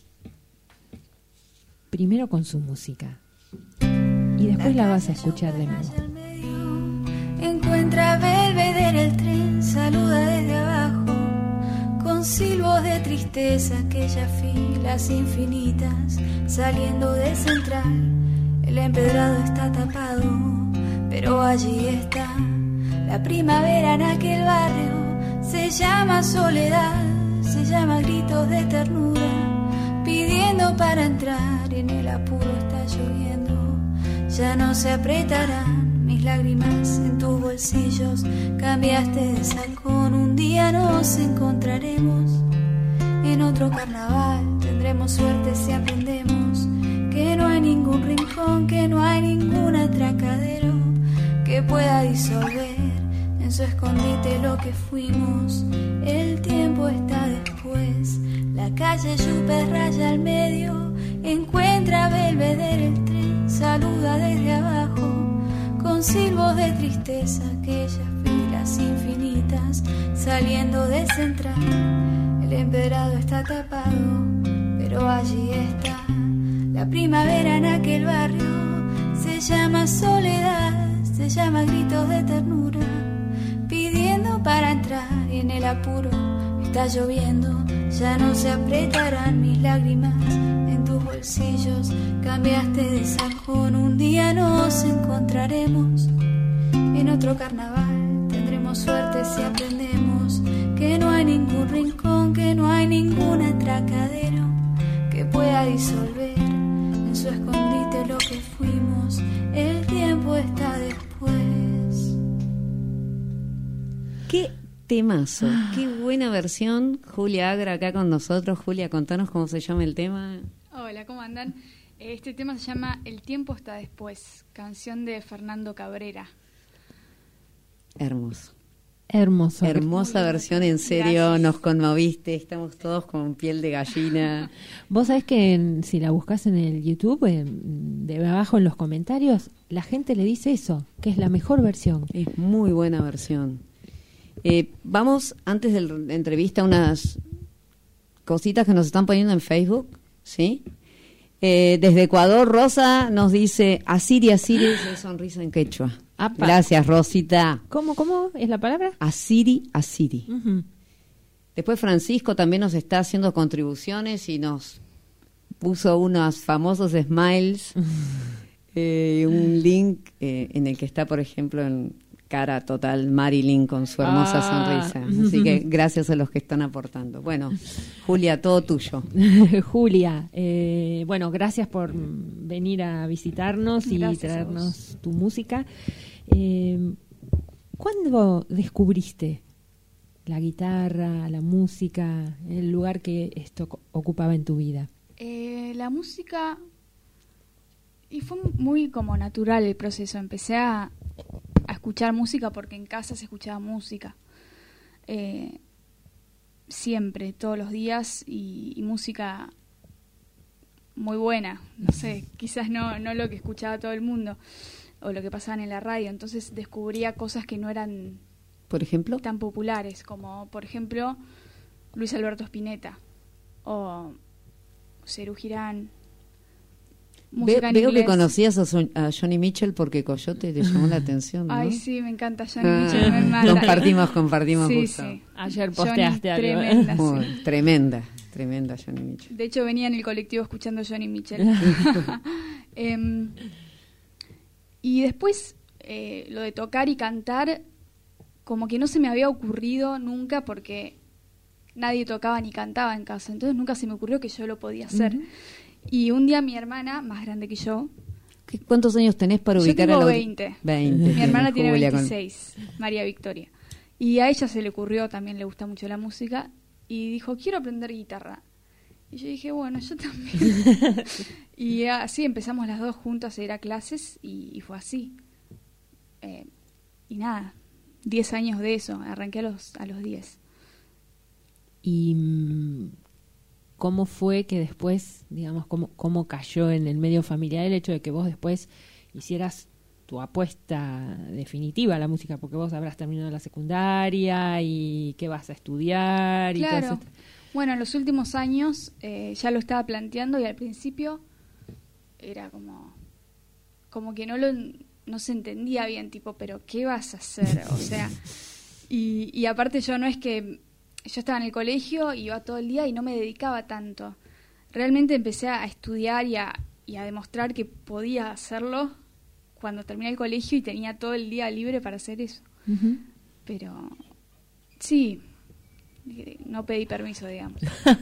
primero con su música y después la vas a escuchar de nuevo. Encuentra a Belvedere el tren, saluda desde abajo, con silbos de tristeza, aquellas filas infinitas, saliendo de Central. El empedrado está tapado, pero allí está la primavera en aquel barrio. Se llama soledad, se llama gritos de ternura, pidiendo para entrar. En el apuro está lloviendo, ya no se apretarán mis lágrimas en tus bolsillos. Cambiaste de salón, un día nos encontraremos en otro carnaval. Tendremos suerte si aprendemos que no hay ningún rincón, que no hay ningún atracadero que pueda disolver en su escondite lo que fuimos. El tiempo está después, la calle Yupe raya al medio. Encuentra a Belvedere el tren, saluda desde abajo, con silbos de tristeza, aquellas filas infinitas, saliendo de Central. El empedrado está tapado, pero allí está la primavera en aquel barrio. Se llama soledad, se llama gritos de ternura, pidiendo para entrar. Y en el apuro está lloviendo, ya no se apretarán mis lágrimas en tus bolsillos. Cambiaste de sajón, un día nos encontraremos en otro carnaval. Tendremos suerte si aprendemos que no hay ningún rincón, que no hay ningún atracadero que pueda disolver en su escondite lo que fuimos. El tiempo está después. Qué temazo, qué buena versión. Julia Agra acá con nosotros. Julia, contanos cómo se llama el tema. Hola, ¿cómo andan? Este tema se llama El tiempo está después, canción de Fernando Cabrera. Hermoso. Hermoso. Hermosa versión, en serio, Gracias. nos conmoviste, estamos todos con piel de gallina. Vos sabés que si la buscas en el YouTube, de abajo en los comentarios, la gente le dice eso, que es la mejor versión. Es muy buena versión. Vamos, antes de la entrevista, unas cositas que nos están poniendo en Facebook, ¿sí? Desde Ecuador, Rosa nos dice, Asiri, Asiri, es sonrisa en quechua. Apa. Gracias, Rosita. ¿Cómo es la palabra? Asiri, Asiri. Ujú. Después Francisco también nos está haciendo contribuciones y nos puso unos famosos smiles, un link en el que está, por ejemplo, en cara total Marilyn con su hermosa sonrisa. Así que gracias a los que están aportando. Bueno, Julia, todo tuyo. Julia, bueno, gracias por venir a visitarnos y Gracias a traernos tu música. ¿Cuándo descubriste la guitarra, la música, el lugar que esto ocupaba en tu vida? La música, y fue muy como natural el proceso. Empecé a escuchar música porque en casa se escuchaba música. Siempre, todos los días, y música muy buena. No sé, quizás no lo que escuchaba todo el mundo o lo que pasaban en la radio. Entonces descubría cosas que no eran Por ejemplo, tan populares, como por ejemplo Luis Alberto Spinetta o Serú Girán. Música en veo que inglés. conocías a Johnny Mitchell porque Coyote te llamó la atención, ¿no? Ay, sí, me encanta Johnny Mitchell, me mata. Compartimos Sí, gusto. sí. Ayer Johnny, posteaste algo. tremenda, sí. Muy, tremenda Johnny Mitchell. De hecho, venía en el colectivo escuchando Johnny Mitchell. Y después, lo de tocar y cantar, como que no se me había ocurrido nunca porque nadie tocaba ni cantaba en casa. Entonces nunca se me ocurrió que yo lo podía hacer. Y un día mi hermana, más grande que yo, ¿Cuántos años tenés para yo ubicar tengo a la 20. 20. Mi hermana tiene Julia, 26, María Victoria. Y a ella se le ocurrió, también le gusta mucho la música, y dijo, quiero aprender guitarra. Y yo dije, bueno, yo también. Y así empezamos las dos juntas a ir a clases y fue así. Y nada, 10 años de eso, arranqué a los 10. ¿Y cómo fue que después, digamos, cómo cayó en el medio familiar el hecho de que vos después hicieras tu apuesta definitiva a la música? Porque vos habrás terminado la secundaria y qué vas a estudiar y todo Claro. eso. Bueno, en los últimos años ya lo estaba planteando y al principio era como que no se entendía bien, tipo, pero ¿qué vas a hacer? O sea, y aparte yo no es que yo estaba en el colegio, iba todo el día y no me dedicaba tanto. Realmente empecé a estudiar y a demostrar que podía hacerlo cuando terminé el colegio y tenía todo el día libre para hacer eso. Ujú. Pero sí, no pedí permiso, digamos.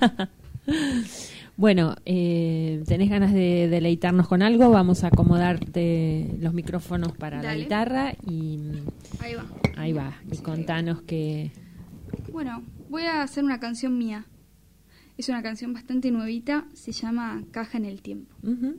Bueno, ¿tenés ganas de deleitarnos con algo? Vamos a acomodarte los micrófonos para la Dale. guitarra y Ahí va. y contanos que... Bueno, voy a hacer una canción mía. Es una canción bastante nuevita, se llama Caja en el Tiempo. Ujú.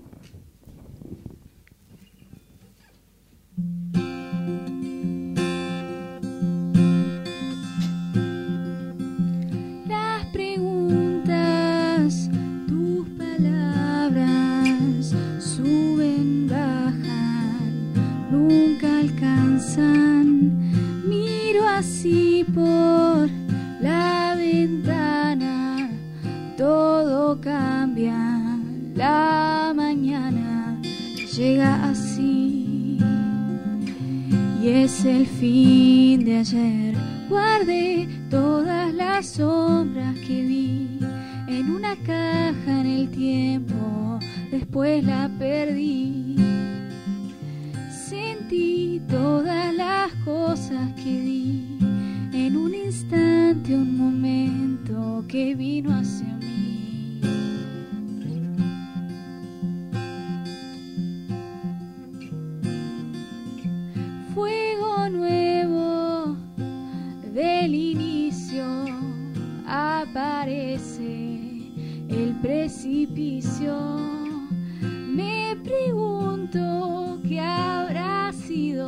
Las preguntas, tus palabras suben, bajan, nunca alcanzan. Miro así por la ventana, todo cambia. La mañana llega así y es el fin de ayer. Guardé todas las sombras que vi en una caja en el tiempo, después la perdí. Sentí todas las cosas que di en un instante, un momento que vino hacia mí. Fuego nuevo del inicio, aparece el precipicio. Me pregunto qué habrá sido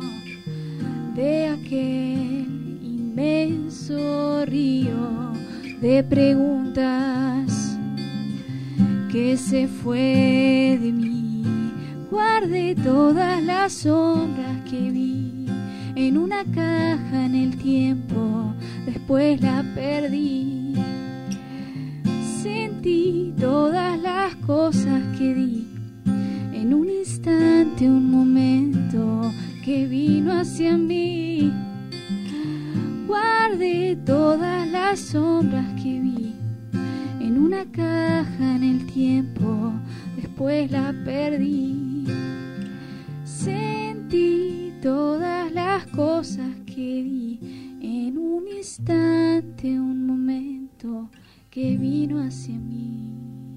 de aquel inmenso río de preguntas que se fue de mí. Guardé todas las sombras que vi en una caja en el tiempo, después la perdí. Sentí todas las cosas que di en un instante, un momento que vino hacia mí. Guardé todas las sombras que vi en una caja en el tiempo, después la perdí. Sentí todas las cosas que di en un instante, un momento que vino hacia mí.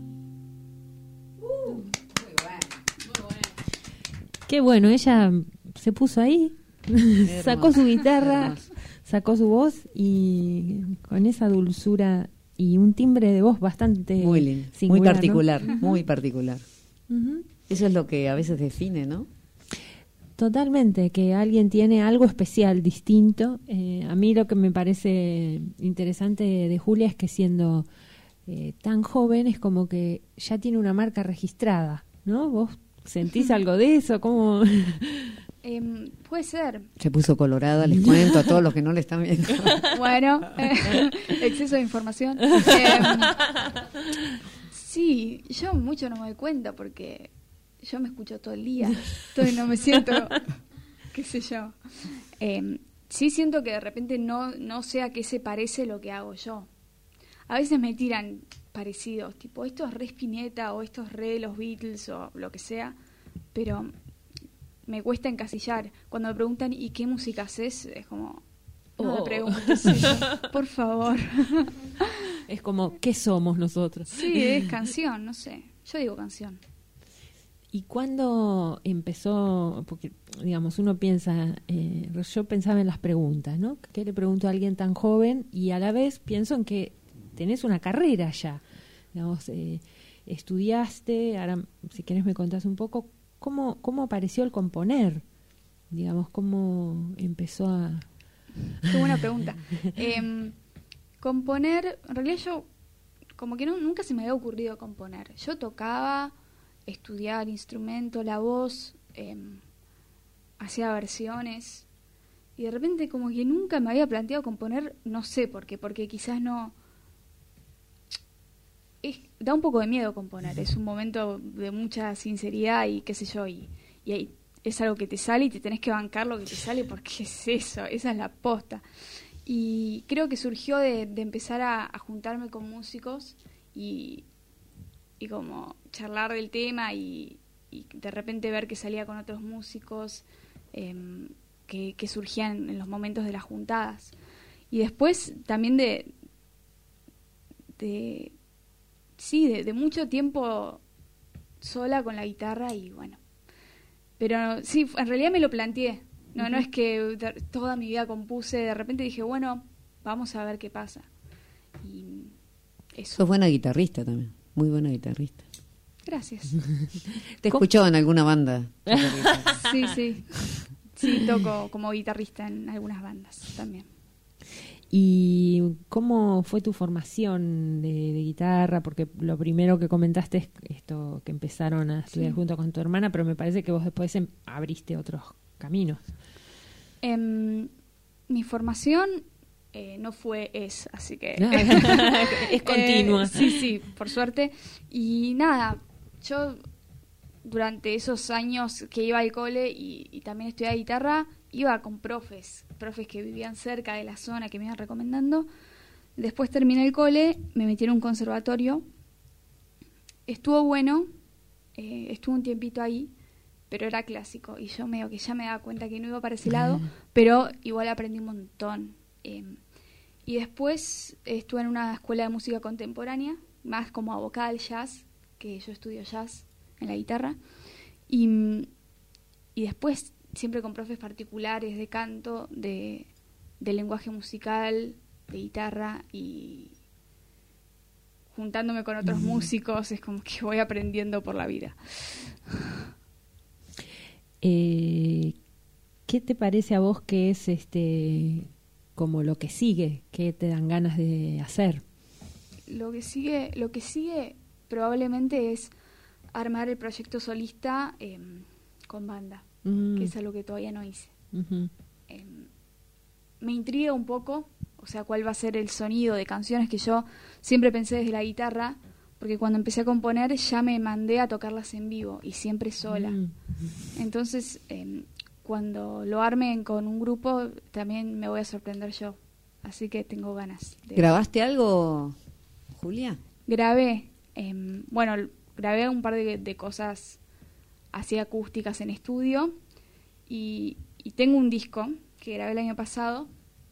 Qué bueno, ella se puso ahí, sacó su guitarra, sacó su voz y con esa dulzura y un timbre de voz bastante muy lindo, singular, muy particular, ¿no? muy particular. Uh-huh. Eso es lo que a veces define, ¿no? Totalmente, que alguien tiene algo especial, distinto. A mí lo que me parece interesante de Julia es que siendo tan joven es como que ya tiene una marca registrada, ¿no? ¿Vos sentís algo de eso? ¿Cómo? Puede ser. Se puso colorada, les cuento a todos los que no le están viendo. Bueno, exceso de información. Sí, yo mucho no me doy cuenta porque yo me escucho todo el día, entonces no me siento, qué sé yo. Sí siento que de repente no sé a qué se parece lo que hago yo. A veces me tiran parecidos, tipo esto es re Spinetta o esto es re los Beatles o lo que sea, pero me cuesta encasillar. Cuando me preguntan ¿y qué música haces? Es como, no me preguntes eso, por favor. Es como, ¿qué somos nosotros? Sí, es canción, no sé. Yo digo canción. ¿Y cuándo empezó? Porque, digamos, uno piensa, yo pensaba en las preguntas, ¿no? ¿Qué le pregunto a alguien tan joven? Y a la vez pienso en que tenés una carrera ya. Digamos, estudiaste, ahora si querés me contás un poco, ¿cómo apareció el componer? Digamos, ¿cómo empezó a...? Qué buena pregunta. Componer, en realidad yo, como que nunca se me había ocurrido componer. Yo tocaba, estudiaba el instrumento, la voz, hacía versiones, y de repente como que nunca me había planteado componer, no sé por qué, porque quizás no... da un poco de miedo componer, es un momento de mucha sinceridad y qué sé yo, y ahí es algo que te sale y te tenés que bancar lo que te sale porque es eso, esa es la posta. Y creo que surgió de empezar a juntarme con músicos y como charlar del tema y de repente ver que salía con otros músicos que surgían en los momentos de las juntadas. Y después también de mucho tiempo sola con la guitarra y bueno. Pero sí, en realidad me lo planteé. No es que toda mi vida compuse, de repente dije, bueno, vamos a ver qué pasa. Y eso. Sos buena guitarrista también, muy buena guitarrista. Gracias. Te he escuchado en alguna banda. Sí, toco como guitarrista en algunas bandas también. ¿Y cómo fue tu formación de guitarra? Porque lo primero que comentaste es esto que empezaron a estudiar junto con tu hermana, pero me parece que vos después abriste otros caminos. Mi formación así que... es continua. Sí, por suerte. Y nada, yo durante esos años que iba al cole y también estudiaba guitarra, iba con profes que vivían cerca de la zona que me iban recomendando. Después terminé el cole, me metí en un conservatorio. Estuvo bueno, estuve un tiempito ahí, pero era clásico y yo medio que ya me daba cuenta que no iba para ese lado, pero igual aprendí un montón. Y después estuve en una escuela de música contemporánea, más como a vocal, jazz, que yo estudio jazz en la guitarra. Y después siempre con profes particulares de canto, de lenguaje musical, de guitarra, y juntándome con otros músicos, es como que voy aprendiendo por la vida. ¿Qué te parece a vos que es como lo que sigue? ¿Qué te dan ganas de hacer? Lo que sigue probablemente es armar el proyecto solista con banda, que es algo que todavía no hice. Me intriga un poco, o sea, cuál va a ser el sonido de canciones que yo siempre pensé desde la guitarra, porque cuando empecé a componer ya me mandé a tocarlas en vivo y siempre sola. Entonces, cuando lo armen con un grupo, también me voy a sorprender yo. Así que tengo ganas. ¿Grabaste algo, Julia? Grabé, grabé un par de cosas así acústicas en estudio y tengo un disco que grabé el año pasado,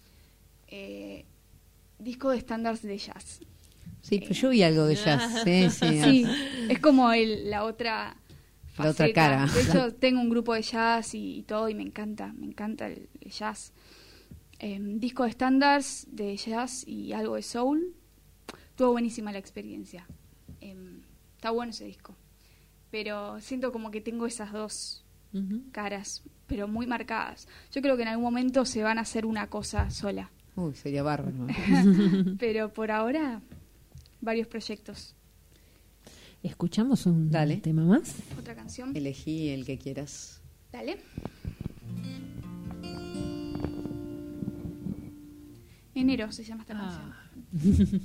disco de estándares de jazz. Sí, pero yo vi algo de jazz. Sí, es como la otra faceta. La otra cara. De hecho, tengo un grupo de jazz y todo, y me encanta el jazz. Disco de estándares de jazz y algo de soul. Estuvo buenísima la experiencia. Está bueno ese disco. Pero siento como que tengo esas dos caras, pero muy marcadas. Yo creo que en algún momento se van a hacer una cosa sola. Uy, sería bárbaro. Pero por ahora, varios proyectos. ¿Escuchamos un tema más? Otra canción. Elegí el que quieras. Dale. Enero se llama esta canción.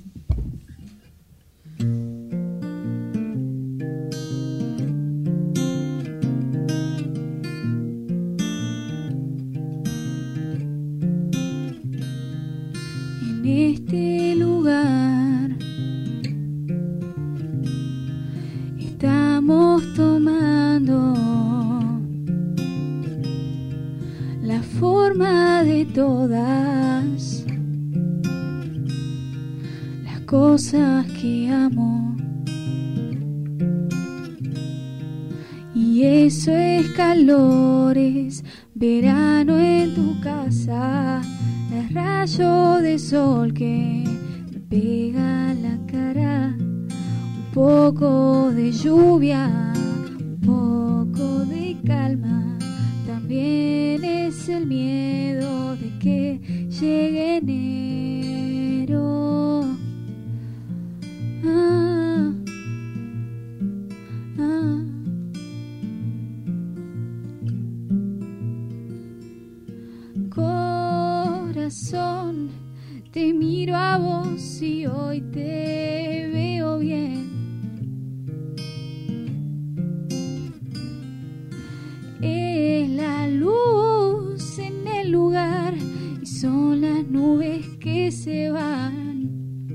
En este lugar estamos tomando la forma de todas las cosas que amo, y eso es calor, es verano en tu casa, el rayo de sol que me pega en la cara, un poco de lluvia, un poco de calma, también es el miedo de que llegue enero. Corazón, te miro a vos y hoy te veo bien. Es la luz en el lugar y son las nubes que se van.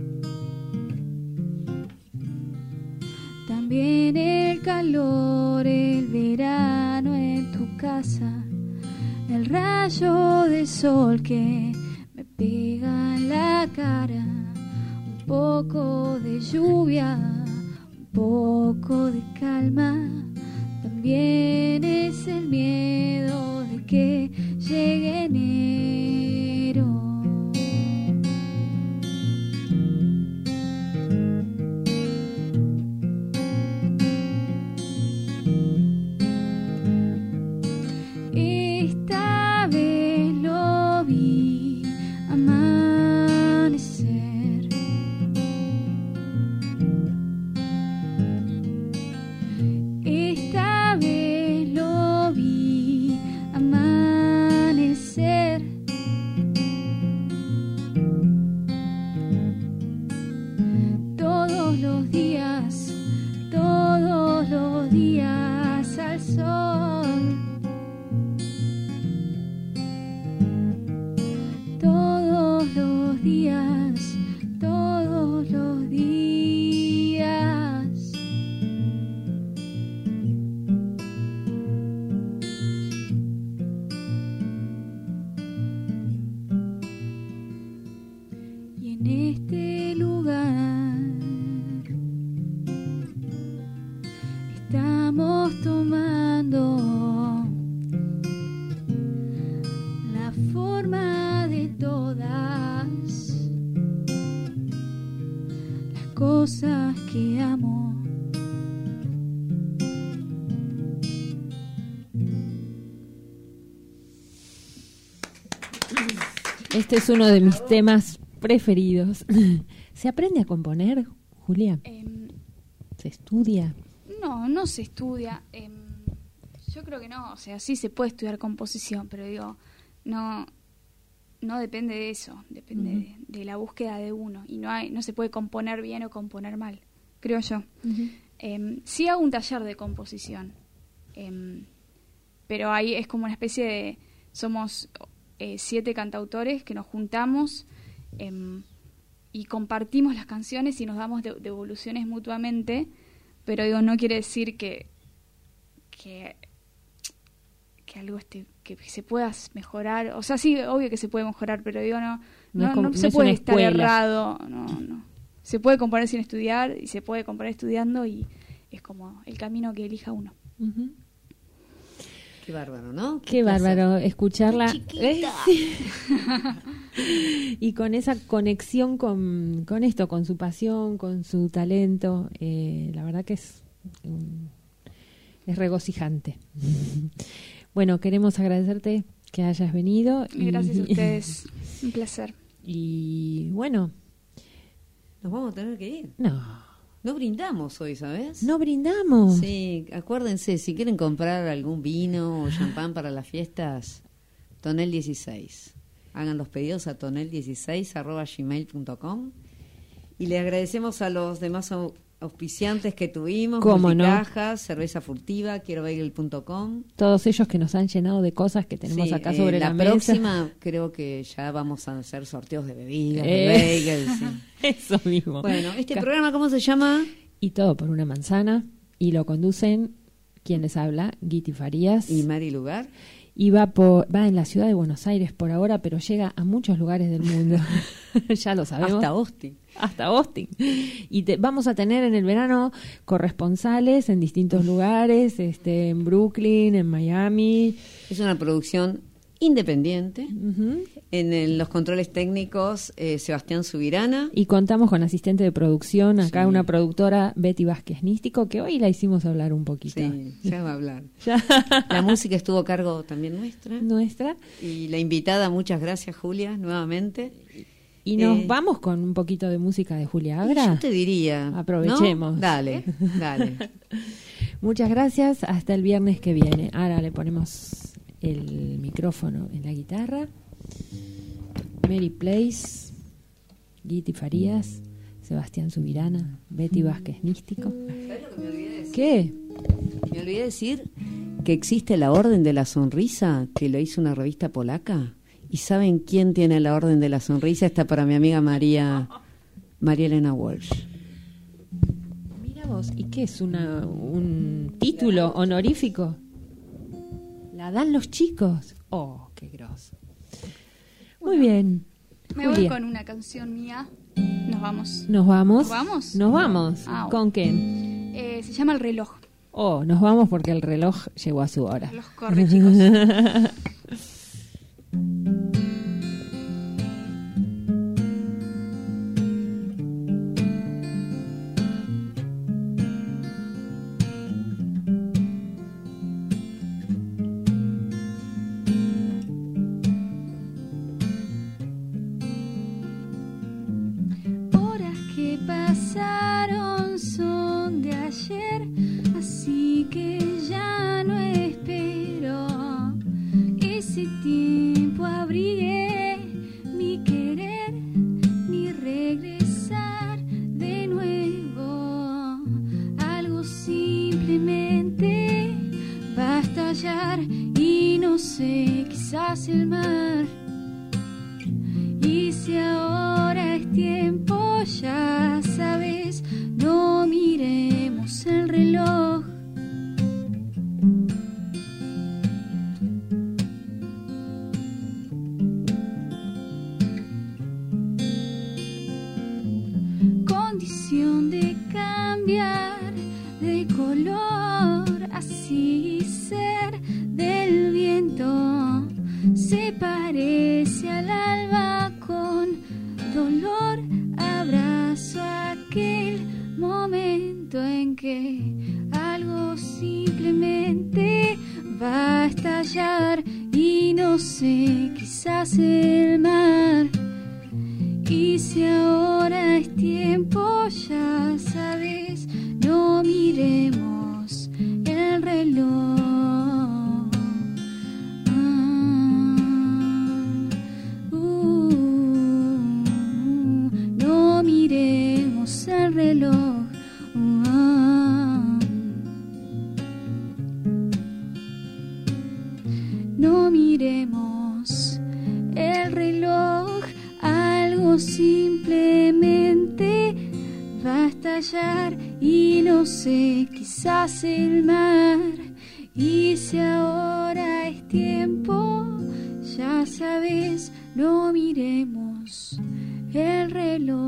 También el calor, el verano en tu casa, el rayo de sol que me pega en la cara, un poco de lluvia, un poco de calma, también es el miedo de que llegue enero. Esta vez lo vi amanecer. Esta vez lo vi amanecer. en este lugar. Estamos tomando la forma de todas las cosas que amo. Este es uno de mis temas preferidos. ¿Se aprende a componer, Julia? ¿Se estudia? No se estudia. Yo creo que no, o sea, sí se puede estudiar composición, pero digo, no depende de eso, depende de la búsqueda de uno. Y no se puede componer bien o componer mal, creo yo. Sí hago un taller de composición, pero ahí es como una especie de... Somos 7 cantautores que nos juntamos y compartimos las canciones y nos damos devoluciones mutuamente, pero digo, no quiere decir que algo que se pueda mejorar. O sea, sí, obvio que se puede mejorar, pero digo, no se puede estar errado. No. Se puede componer sin estudiar y se puede componer estudiando, y es como el camino que elija uno. Qué bárbaro, ¿no? Qué bárbaro escucharla. Sí. Y con esa conexión con esto, con su pasión, con su talento, la verdad que es regocijante. Bueno, queremos agradecerte que hayas venido. Gracias a ustedes, un placer. Y bueno, nos vamos a tener que ir. No brindamos hoy, ¿sabes? No brindamos. Sí, acuérdense, si quieren comprar algún vino o champán para las fiestas, Tonel 16. Hagan los pedidos a tonel16@gmail.com. Y le agradecemos a los demás auspiciantes que tuvimos, Multicajas, Cerveza Furtiva, quierobagel.com. Todos ellos que nos han llenado de cosas que tenemos acá sobre la mesa. La próxima creo que ya vamos a hacer sorteos de bebidas, de bagels. Sí. Eso mismo. Bueno, programa, ¿cómo se llama? Y todo por una manzana. Y lo conducen, ¿quién les habla? Guiti Farías. Y Mari Lugar. Y va en la ciudad de Buenos Aires por ahora, pero llega a muchos lugares del mundo. Ya lo sabemos. Hasta Austin. Y vamos a tener en el verano corresponsales en distintos lugares, en Brooklyn, en Miami. Es una producción independiente. En los controles técnicos, Sebastián Subirana. Y contamos con asistente de producción, acá una productora, Betty Vázquez Nístico, que hoy la hicimos hablar un poquito. Sí, ya va a hablar. La música estuvo a cargo también nuestra. Y la invitada, muchas gracias, Julia, nuevamente. Y nos vamos con un poquito de música de Julia Agra. Yo te diría. Aprovechemos. ¿No? Dale. Muchas gracias. Hasta el viernes que viene. Ahora le ponemos el micrófono en la guitarra. Mary Place, Guiti Farías, Sebastián Subirana, Betty Vázquez Nístico. ¿Sabes lo que me olvidé decir? ¿Qué? Me olvidé decir que existe la Orden de la Sonrisa, que lo hizo una revista polaca. ¿Y saben quién tiene la Orden de la Sonrisa? Está para mi amiga María Elena Walsh. Mira vos, ¿y qué es un título honorífico? La dan los chicos. Oh, qué grosso. Muy bien. Me voy con una canción mía. Nos vamos. ¿Nos vamos? ¿Nos vamos? Nos vamos. ¿Con qué? Se llama El Reloj. Oh, nos vamos porque el reloj llegó a su hora. El reloj corre, chicos. Pasaron son de ayer, así que ya no espero. Ese tiempo abrigué mi querer, ni regresar de nuevo. Algo simplemente va a estallar y no sé, quizás el mar. Y si ahora es tiempo, ya sabes, no miremos el reloj. Y si ahora es tiempo, ya sabes, no miremos el reloj. No miremos el reloj. No miremos el reloj, algo simplemente va a estallar y no sé, quizás el mar. Y si ahora es tiempo, ya sabes, no miremos el reloj.